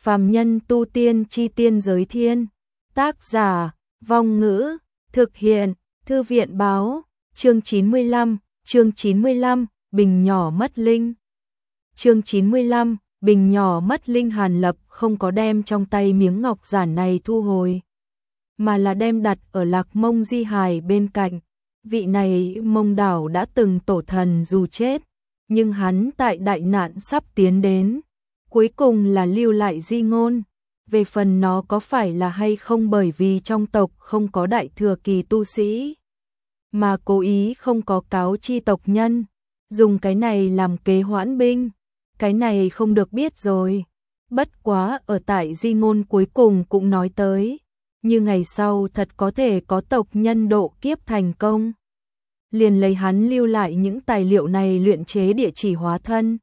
Phàm nhân tu tiên chi tiên giới thiên. Tác giả, Vong Ngữ, thực hiện, Thư viện báo, chương 95, bình nhỏ mất linh. Chương 95, bình nhỏ mất linh. Hàn Lập không có đem trong tay miếng ngọc giản này thu hồi, mà là đem đặt ở Lạc Mông di hài bên cạnh. Vị này Mông Đảo đã từng tổ thần dù chết, nhưng hắn tại đại nạn sắp tiến đến, cuối cùng là lưu lại di ngôn. Về phần nó có phải là hay không bởi vì trong tộc không có đại thừa kỳ tu sĩ, mà cố ý không có cáo chi tộc nhân, dùng cái này làm kế hoãn binh, cái này không được biết rồi. Bất quá ở tại di ngôn cuối cùng cũng nói tới, như ngày sau thật có thể có tộc nhân độ kiếp thành công, liền lấy hắn lưu lại những tài liệu này luyện chế địa chỉ hóa thân,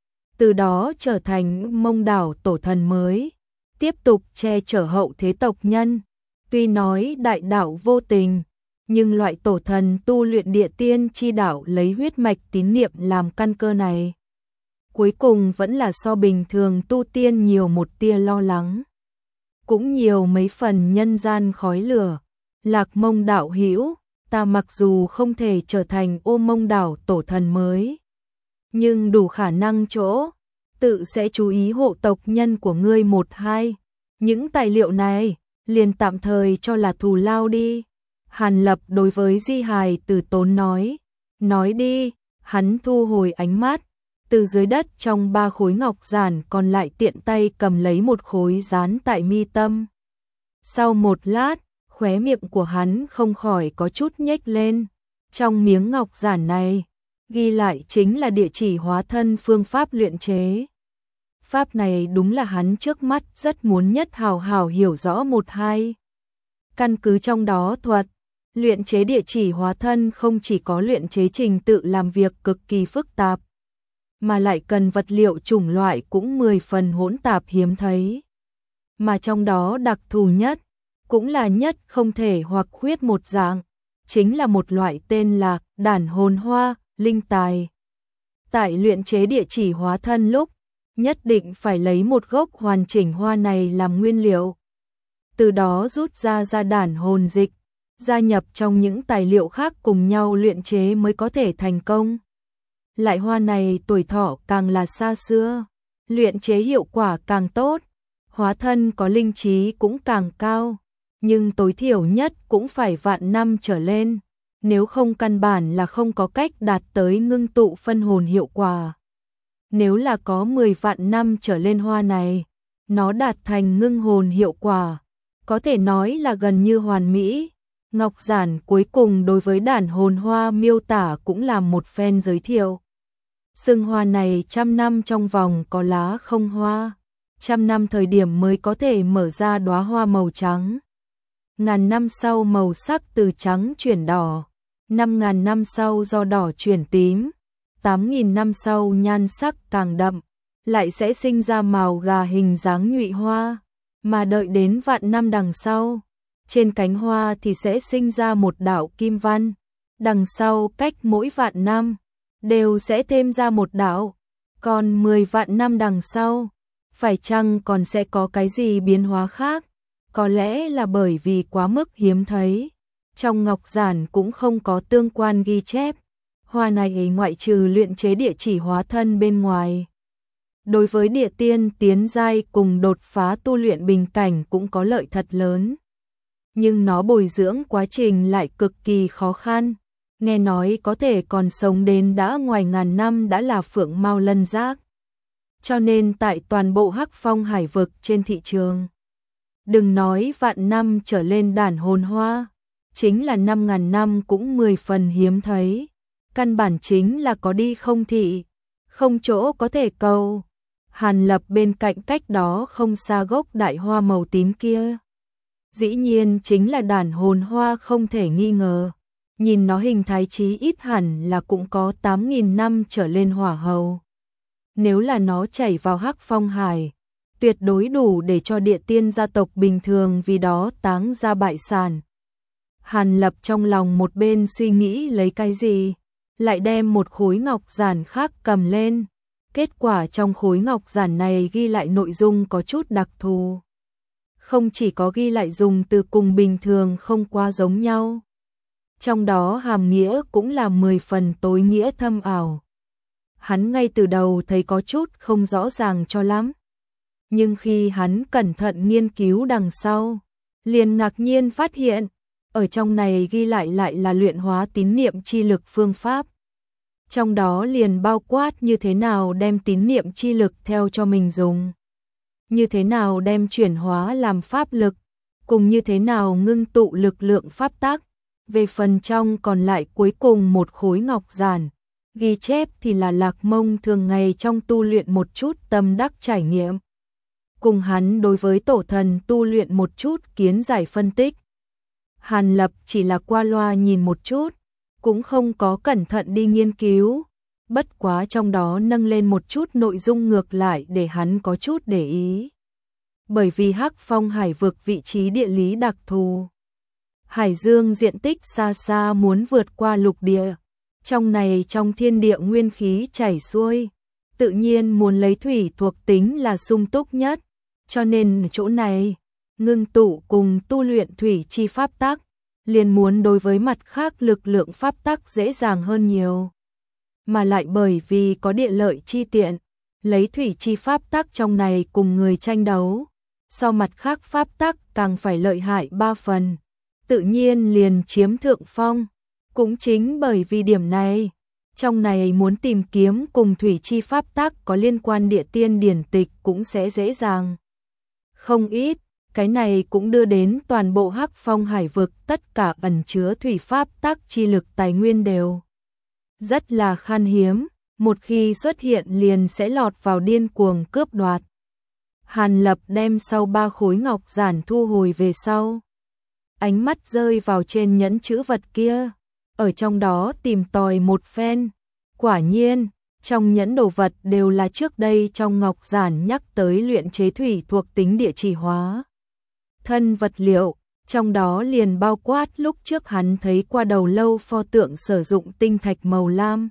từ đó trở thành Mông Đảo tổ thần mới, tiếp tục che chở hậu thế tộc nhân. Tuy nói đại đạo vô tình, nhưng loại tổ thần tu luyện địa tiên chi đạo lấy huyết mạch tín niệm làm căn cơ này, cuối cùng vẫn là so bình thường tu tiên nhiều một tia lo lắng, cũng nhiều mấy phần nhân gian khói lửa. Lạc Mông đạo hữu, ta mặc dù không thể trở thành Ô Mông Đảo tổ thần mới, nhưng đủ khả năng chỗ, tự sẽ chú ý hộ tộc nhân của ngươi một hai. Những tài liệu này, liền tạm thời cho là thù lao đi. Hàn Lập đối với di hài từ tốn nói đi. Hắn thu hồi ánh mắt, từ dưới đất trong 3 khối ngọc giản còn lại tiện tay cầm lấy một khối dán tại mi tâm. Sau một lát, khóe miệng của hắn không khỏi có chút nhếch lên. Trong miếng ngọc giản này, ghi lại chính là địa chỉ hóa thân phương pháp luyện chế. Pháp này đúng là hắn trước mắt rất muốn nhất hào hào hiểu rõ một hai. Căn cứ trong đó thuật, luyện chế địa chỉ hóa thân không chỉ có luyện chế trình tự làm việc cực kỳ phức tạp, mà lại cần vật liệu chủng loại cũng 10 phần hỗn tạp hiếm thấy. Mà trong đó đặc thù nhất, cũng là nhất không thể hoặc khuyết một dạng, chính là một loại tên là đản hồn hoa, linh tài. Tại luyện chế địa chỉ hóa thân lúc, nhất định phải lấy một gốc hoàn chỉnh hoa này làm nguyên liệu, từ đó rút ra đản hồn dịch, gia nhập trong những tài liệu khác cùng nhau luyện chế mới có thể thành công. Lại hoa này tuổi thọ càng là xa xưa, luyện chế hiệu quả càng tốt, hóa thân có linh trí cũng càng cao, nhưng tối thiểu nhất cũng phải vạn năm trở lên, nếu không căn bản là không có cách đạt tới ngưng tụ phân hồn hiệu quả. Nếu là có 10 vạn năm trở lên hoa này, nó đạt thành ngưng hồn hiệu quả, có thể nói là gần như hoàn mỹ. Ngọc giản cuối cùng đối với đản hồn hoa miêu tả cũng là một phen giới thiệu. Sừng hoa này 100 năm trong vòng có lá không hoa, 100 năm thời điểm mới có thể mở ra đóa hoa màu trắng. 1000 năm sau màu sắc từ trắng chuyển đỏ, 5000 năm sau do đỏ chuyển tím, 8000 năm sau nhan sắc càng đậm, lại sẽ sinh ra màu gà hình dáng nhụy hoa, mà đợi đến vạn năm đằng sau, trên cánh hoa thì sẽ sinh ra một đạo kim văn, đằng sau cách mỗi vạn năm đều sẽ thêm ra một đạo, còn 10 vạn năm đằng sau, phải chăng còn sẽ có cái gì biến hóa khác? Có lẽ là bởi vì quá mức hiếm thấy, trong ngọc giản cũng không có tương quan ghi chép. Hoa này ngoại trừ luyện chế địa chỉ hóa thân bên ngoài, đối với địa tiên tiến giai cùng đột phá tu luyện bình cảnh cũng có lợi thật lớn. Nhưng nó bồi dưỡng quá trình lại cực kỳ khó khăn, nghe nói có thể còn sống đến đã ngoài 1000 năm đã là phượng mao lân giác. Cho nên tại toàn bộ Hắc Phong hải vực trên thị trường, đừng nói vạn năm trở lên đản hồn hoa, chính là 5000 năm cũng 10 phần hiếm thấy. Căn bản chính là có đi không thị, không chỗ có thể cầu. Hàn Lập bên cạnh cách đó không xa gốc đại hoa màu tím kia, dĩ nhiên chính là đản hồn hoa không thể nghi ngờ. Nhìn nó hình thái chí ít hẳn là cũng có 8000 năm trở lên hỏa hầu. Nếu là nó chảy vào Hắc Phong hải, tuyệt đối đủ để cho địa tiên gia tộc bình thường vì đó táng ra bại sản. Hàn Lập trong lòng một bên suy nghĩ lấy cái gì, lại đem một khối ngọc giản khác cầm lên, Kết quả trong khối ngọc giản này ghi lại nội dung có chút đặc thù. Không chỉ có ghi lại dùng từ cùng bình thường không quá giống nhau. Trong đó hàm nghĩa cũng là 10 phần tối nghĩa thâm ảo. Hắn ngay từ đầu thấy có chút không rõ ràng cho lắm. Nhưng khi hắn cẩn thận nghiên cứu đằng sau, liền ngạc nhiên phát hiện, ở trong này ghi lại là luyện hóa tín niệm chi lực phương pháp. Trong đó liền bao quát như thế nào đem tín niệm chi lực theo cho mình dùng, như thế nào đem chuyển hóa làm pháp lực, cùng như thế nào ngưng tụ lực lượng pháp tắc. Về phần trong còn lại cuối cùng một khối ngọc giản, ghi chép thì là Lạc Mông thường ngày trong tu luyện một chút tâm đắc trải nghiệm. Cùng hắn đối với tổ thần tu luyện một chút kiến giải phân tích. Hàn Lập chỉ là qua loa nhìn một chút, cũng không có cẩn thận đi nghiên cứu. Bất quá trong đó nâng lên một chút nội dung ngược lại để hắn có chút để ý. Bởi vì Hắc Phong hải vực vị trí địa lý đặc thù. Hải dương diện tích xa xa muốn vượt qua lục địa. Trong này trong thiên địa nguyên khí chảy xuôi. Tự nhiên muốn lấy thủy thuộc tính là sung túc nhất. Cho nên chỗ này, ngưng tụ cùng tu luyện thủy chi pháp tắc. Liền muốn đối với mặt khác lực lượng pháp tắc dễ dàng hơn nhiều. Mà lại bởi vì có địa lợi chi tiện, lấy thủy chi pháp tắc trong này cùng người tranh đấu. So mặt khác pháp tắc càng phải lợi hại 3 phần. Tự nhiên liền chiếm thượng phong. Cũng chính bởi vì điểm này, trong này muốn tìm kiếm cùng thủy chi pháp tắc có liên quan địa tiên điển tịch cũng sẽ dễ dàng. Không ít, cái này cũng đưa đến toàn bộ Hắc Phong hải vực tất cả ẩn chứa thủy pháp tắc chi lực tài nguyên đều rất là khan hiếm, một khi xuất hiện liền sẽ lọt vào điên cuồng cướp đoạt. Hàn Lập đem sau 3 khối ngọc giản thu hồi về sau. Ánh mắt rơi vào trên nhẫn chữ vật kia, ở trong đó tìm tòi một phen. Quả nhiên, trong nhẫn đồ vật đều là trước đây trong ngọc giản nhắc tới luyện chế thủy thuộc tính địa chỉ hóa. Thân vật liệu, trong đó liền bao quát lúc trước hắn thấy qua đầu lâu pho tượng sử dụng tinh thạch màu lam.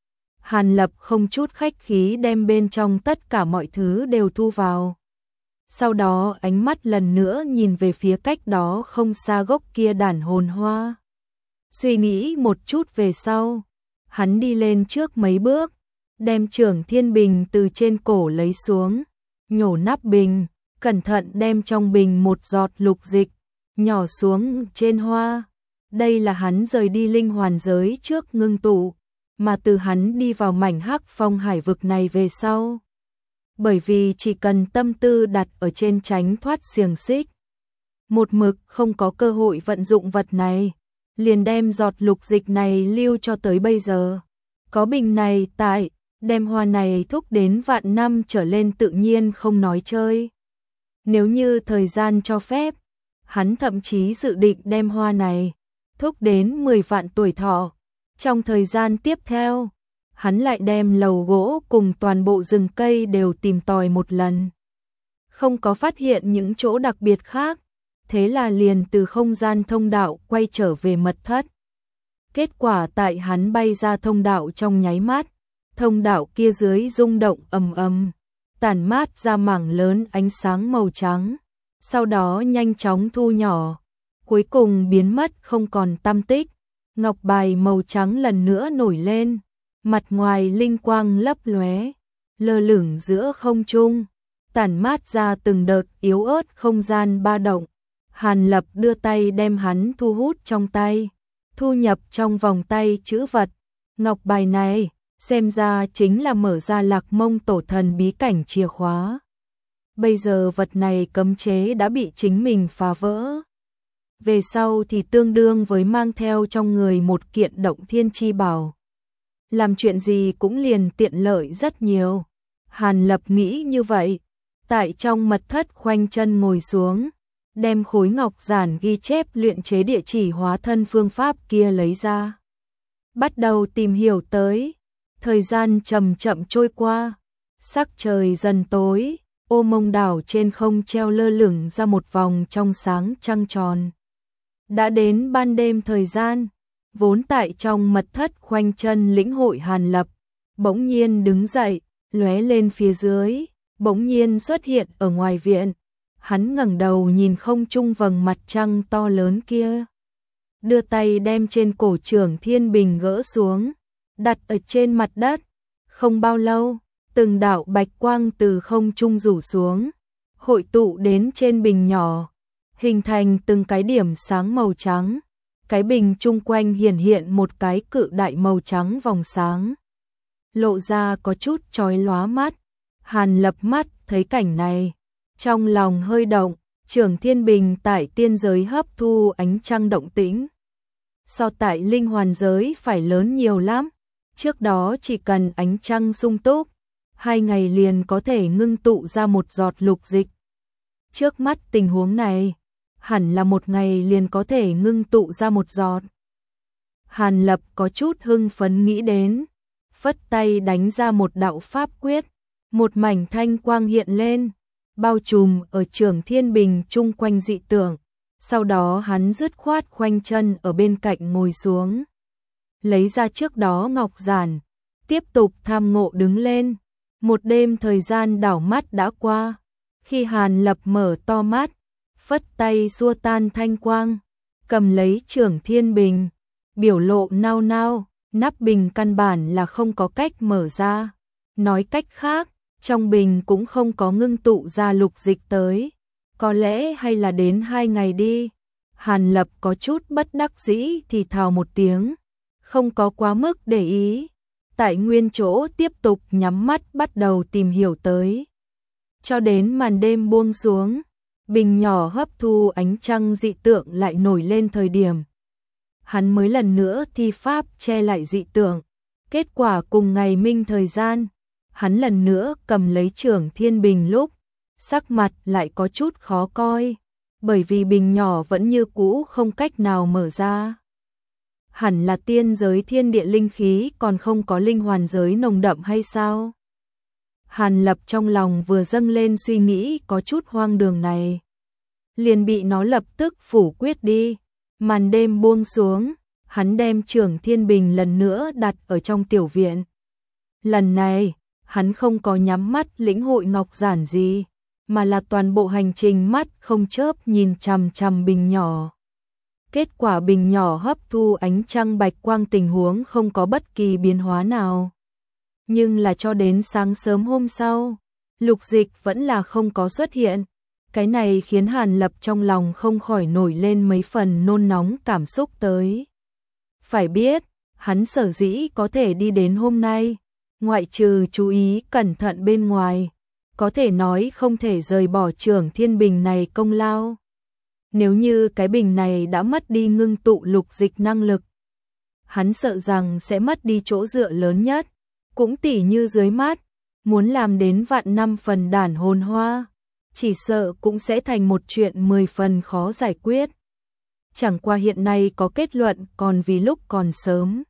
Hàn Lập không chút khách khí đem bên trong tất cả mọi thứ đều thu vào. Sau đó ánh mắt lần nữa nhìn về phía cách đó không xa gốc kia đàn hồn hoa. Suy nghĩ một chút về sau, hắn đi lên trước mấy bước, đem Trưởng Thiên Bình từ trên cổ lấy xuống, nhổ nắp bình, cẩn thận đem trong bình một giọt lục dịch, nhỏ xuống trên hoa. Đây là hắn rời đi linh hoàn giới trước ngưng tụ, mà từ hắn đi vào mảnh Hắc Phong hải vực này về sau. Bởi vì chỉ cần tâm tư đặt ở trên tránh thoát xiềng xích, một mực không có cơ hội vận dụng vật này, liền đem giọt lục dịch này lưu cho tới bây giờ. Có bình này tại, đem hoa này thúc đến vạn năm trở lên tự nhiên không nói chơi. Nếu như thời gian cho phép, hắn thậm chí dự định đem hoa này thúc đến 10 vạn tuổi thọ. Trong thời gian tiếp theo, hắn lại đem lầu gỗ cùng toàn bộ rừng cây đều tìm tòi một lần. Không có phát hiện những chỗ đặc biệt khác, thế là liền từ không gian thông đạo quay trở về mật thất. Kết quả tại hắn bay ra thông đạo trong nháy mắt, thông đạo kia dưới rung động ầm ầm, tản mát ra mảng lớn ánh sáng màu trắng, sau đó nhanh chóng thu nhỏ, cuối cùng biến mất không còn tăm tích. Ngọc bài màu trắng lần nữa nổi lên, mặt ngoài linh quang lấp lóe, lơ lửng giữa không trung, tản mát ra từng đợt yếu ớt không gian ba động. Hàn Lập đưa tay đem hắn thu hút trong tay, thu nhập trong vòng tay chữ vật. Ngọc bài này, xem ra chính là mở ra Lạc Mông tổ thần bí cảnh chìa khóa. Bây giờ vật này cấm chế đã bị chính mình phá vỡ. Về sau thì tương đương với mang theo trong người một kiện động thiên chi bảo. Làm chuyện gì cũng liền tiện lợi rất nhiều. Hàn Lập nghĩ như vậy, tại trong mật thất khoanh chân ngồi xuống, đem khối ngọc giản ghi chép luyện chế địa chỉ hóa thân phương pháp kia lấy ra. Bắt đầu tìm hiểu tới, thời gian chậm chậm trôi qua, sắc trời dần tối, ô mông đảo trên không treo lơ lửng ra một vòng trong sáng trăng tròn. Đã đến ban đêm thời gian, vốn tại trong mật thất khoanh chân lĩnh hội Hàn Lập, bỗng nhiên đứng dậy, lóe lên phía dưới, bỗng nhiên xuất hiện ở ngoài viện. Hắn ngẩng đầu nhìn không trung vầng mặt trăng to lớn kia, đưa tay đem trên cổ Trưởng Thiên Bình gỡ xuống, đặt ở trên mặt đất. Không bao lâu, từng đạo bạch quang từ không trung rủ xuống, hội tụ đến trên bình nhỏ, hình thành từng cái điểm sáng màu trắng. Cái bình chung quanh hiển hiện một cái cự đại màu trắng vòng sáng, lộ ra có chút chói lóa mắt. Hàn Lập mắt thấy cảnh này, trong lòng hơi động. Trưởng Thiên Bình tại tiên giới hấp thu ánh trăng động tĩnh, so tại linh hoàn giới phải lớn nhiều lắm. Trước đó chỉ cần ánh trăng sung túc, 2 ngày liền có thể ngưng tụ ra một giọt lục dịch. Trước mắt tình huống này, hẳn là 1 ngày liền có thể ngưng tụ ra một giọt. Hàn Lập có chút hưng phấn nghĩ đến, phất tay đánh ra một đạo pháp quyết, một mảnh thanh quang hiện lên, bao trùm ở Trưởng Thiên Bình chung quanh dị tượng. Sau đó hắn dứt khoát khoanh chân ở bên cạnh ngồi xuống, lấy ra trước đó ngọc giản, tiếp tục tham ngộ đứng lên. Một đêm thời gian đảo mắt đã qua, khi Hàn Lập mở to mắt, phất tay xua tan thanh quang, cầm lấy Trưởng Thiên Bình, biểu lộ nao nao, nắp bình căn bản là không có cách mở ra. Nói cách khác, trong bình cũng không có ngưng tụ ra lục dịch tới, có lẽ hay là đến 2 ngày đi. Hàn Lập có chút bất đắc dĩ thì thào một tiếng, không có quá mức để ý, tại nguyên chỗ tiếp tục nhắm mắt bắt đầu tìm hiểu tới. Cho đến màn đêm buông xuống, bình nhỏ hấp thu ánh trăng dị tượng lại nổi lên thời điểm, hắn mới lần nữa thi pháp che lại dị tượng. Kết quả cùng ngày minh thời gian, hắn lần nữa cầm lấy Trưởng Thiên Bình lúc, sắc mặt lại có chút khó coi, bởi vì bình nhỏ vẫn như cũ không cách nào mở ra. Hẳn là tiên giới thiên địa linh khí còn không có linh hoàn giới nồng đậm hay sao? Hàn Lập trong lòng vừa dâng lên suy nghĩ có chút hoang đường này, liền bị nó lập tức phủ quyết đi. Màn đêm buông xuống, hắn đem Trưởng Thiên Bình lần nữa đặt ở trong tiểu viện. Lần này, hắn không có nhắm mắt lĩnh hội ngọc giản gì, mà là toàn bộ hành trình mắt không chớp nhìn chằm chằm bình nhỏ. Kết quả bình nhỏ hấp thu ánh trăng bạch quang tình huống không có bất kỳ biến hóa nào. Nhưng là cho đến sáng sớm hôm sau, lục dịch vẫn là không có xuất hiện. Cái này khiến Hàn Lập trong lòng không khỏi nổi lên mấy phần nôn nóng cảm xúc tới. Phải biết, hắn sở dĩ có thể đi đến hôm nay, ngoại trừ chú ý cẩn thận bên ngoài, có thể nói không thể rời bỏ Trưởng Thiên Bình này công lao. Nếu như cái bình này đã mất đi ngưng tụ lục dịch năng lực, hắn sợ rằng sẽ mất đi chỗ dựa lớn nhất, cũng tỉ như dưới mắt, muốn làm đến vạn năm phần đản hồn hoa, chỉ sợ cũng sẽ thành một chuyện 10 phần khó giải quyết. Chẳng qua hiện nay có kết luận còn vì lúc còn sớm.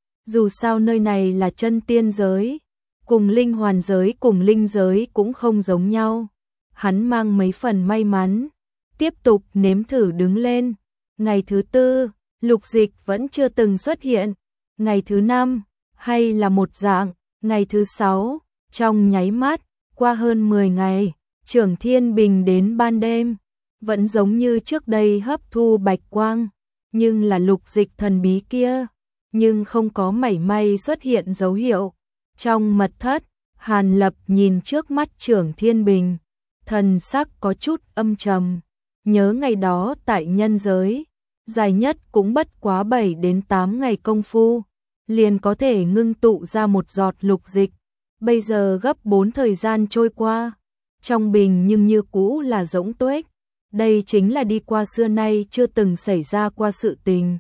Dù sao nơi này là chân tiên giới, cùng linh hoàn giới cùng linh giới cũng không giống nhau. Hắn mang mấy phần may mắn, tiếp tục nếm thử đứng lên. Ngày thứ 4, lục dịch vẫn chưa từng xuất hiện. Ngày thứ 5, hay là một dạng. Ngày thứ 6, trong nháy mắt, qua hơn 10 ngày, Trưởng Thiên Bình đến ban đêm, vẫn giống như trước đây hấp thu bạch quang, nhưng là lục dịch thần bí kia, nhưng không có mảy may xuất hiện dấu hiệu. Trong mật thất, Hàn Lập nhìn trước mắt Trưởng Thiên Bình, thần sắc có chút âm trầm, nhớ ngày đó tại nhân giới, dài nhất cũng bất quá 7 đến 8 ngày công phu, liền có thể ngưng tụ ra một giọt lục dịch. Bây giờ gấp 4 thời gian trôi qua, trong bình nhưng như cũ là rỗng tuếch. Đây chính là đi qua xưa nay chưa từng xảy ra qua sự tình,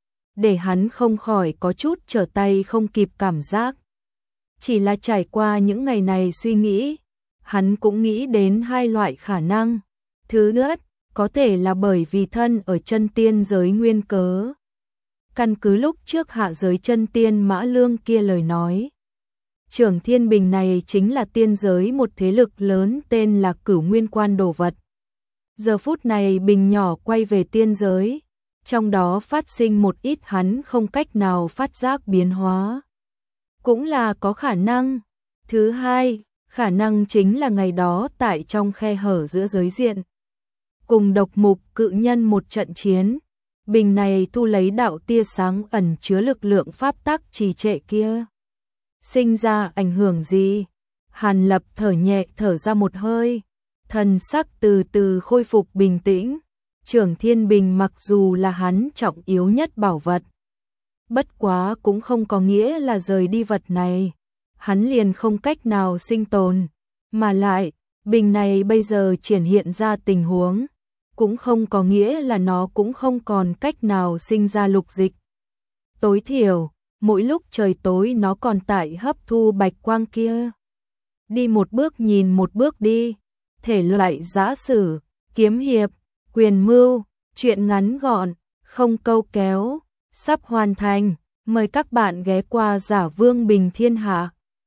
để hắn không khỏi có chút trở tay không kịp cảm giác. Chỉ là trải qua những ngày này suy nghĩ, hắn cũng nghĩ đến 2 loại khả năng. Thứ nhất, có thể là bởi vì thân ở chân tiên giới nguyên cớ. Căn cứ lúc trước hạ giới chân tiên Mã Lương kia lời nói, Trưởng Thiên Bình này chính là tiên giới một thế lực lớn tên là Cửu Nguyên Quan đồ vật. Giờ phút này bình nhỏ quay về tiên giới, trong đó phát sinh một ít hắn không cách nào phát giác biến hóa. Cũng là có khả năng, Thứ hai, khả năng chính là ngày đó tại trong khe hở giữa giới diện. Cùng độc mục cự nhân một trận chiến, bình này thu lấy đạo tia sáng ẩn chứa lực lượng pháp tắc trì trệ kia. Sinh ra ảnh hưởng gì? Hàn Lập thở nhẹ thở ra một hơi, thần sắc từ từ khôi phục bình tĩnh. Trưởng Thiên Bình mặc dù là hắn trọng yếu nhất bảo vật, bất quá cũng không có nghĩa là rời đi vật này, hắn liền không cách nào sinh tồn, mà lại, bình này bây giờ triển hiện ra tình huống, cũng không có nghĩa là nó cũng không còn cách nào sinh ra lục dịch. Tối thiểu, mỗi lúc trời tối nó còn tại hấp thu bạch quang kia. Đi một bước nhìn một bước đi, thể loại giã sử, kiếm hiệp, quyền mưu, truyện ngắn gọn, không câu kéo, sắp hoàn thành, mời các bạn ghé qua Giả Vương Bình Thiên Hạ.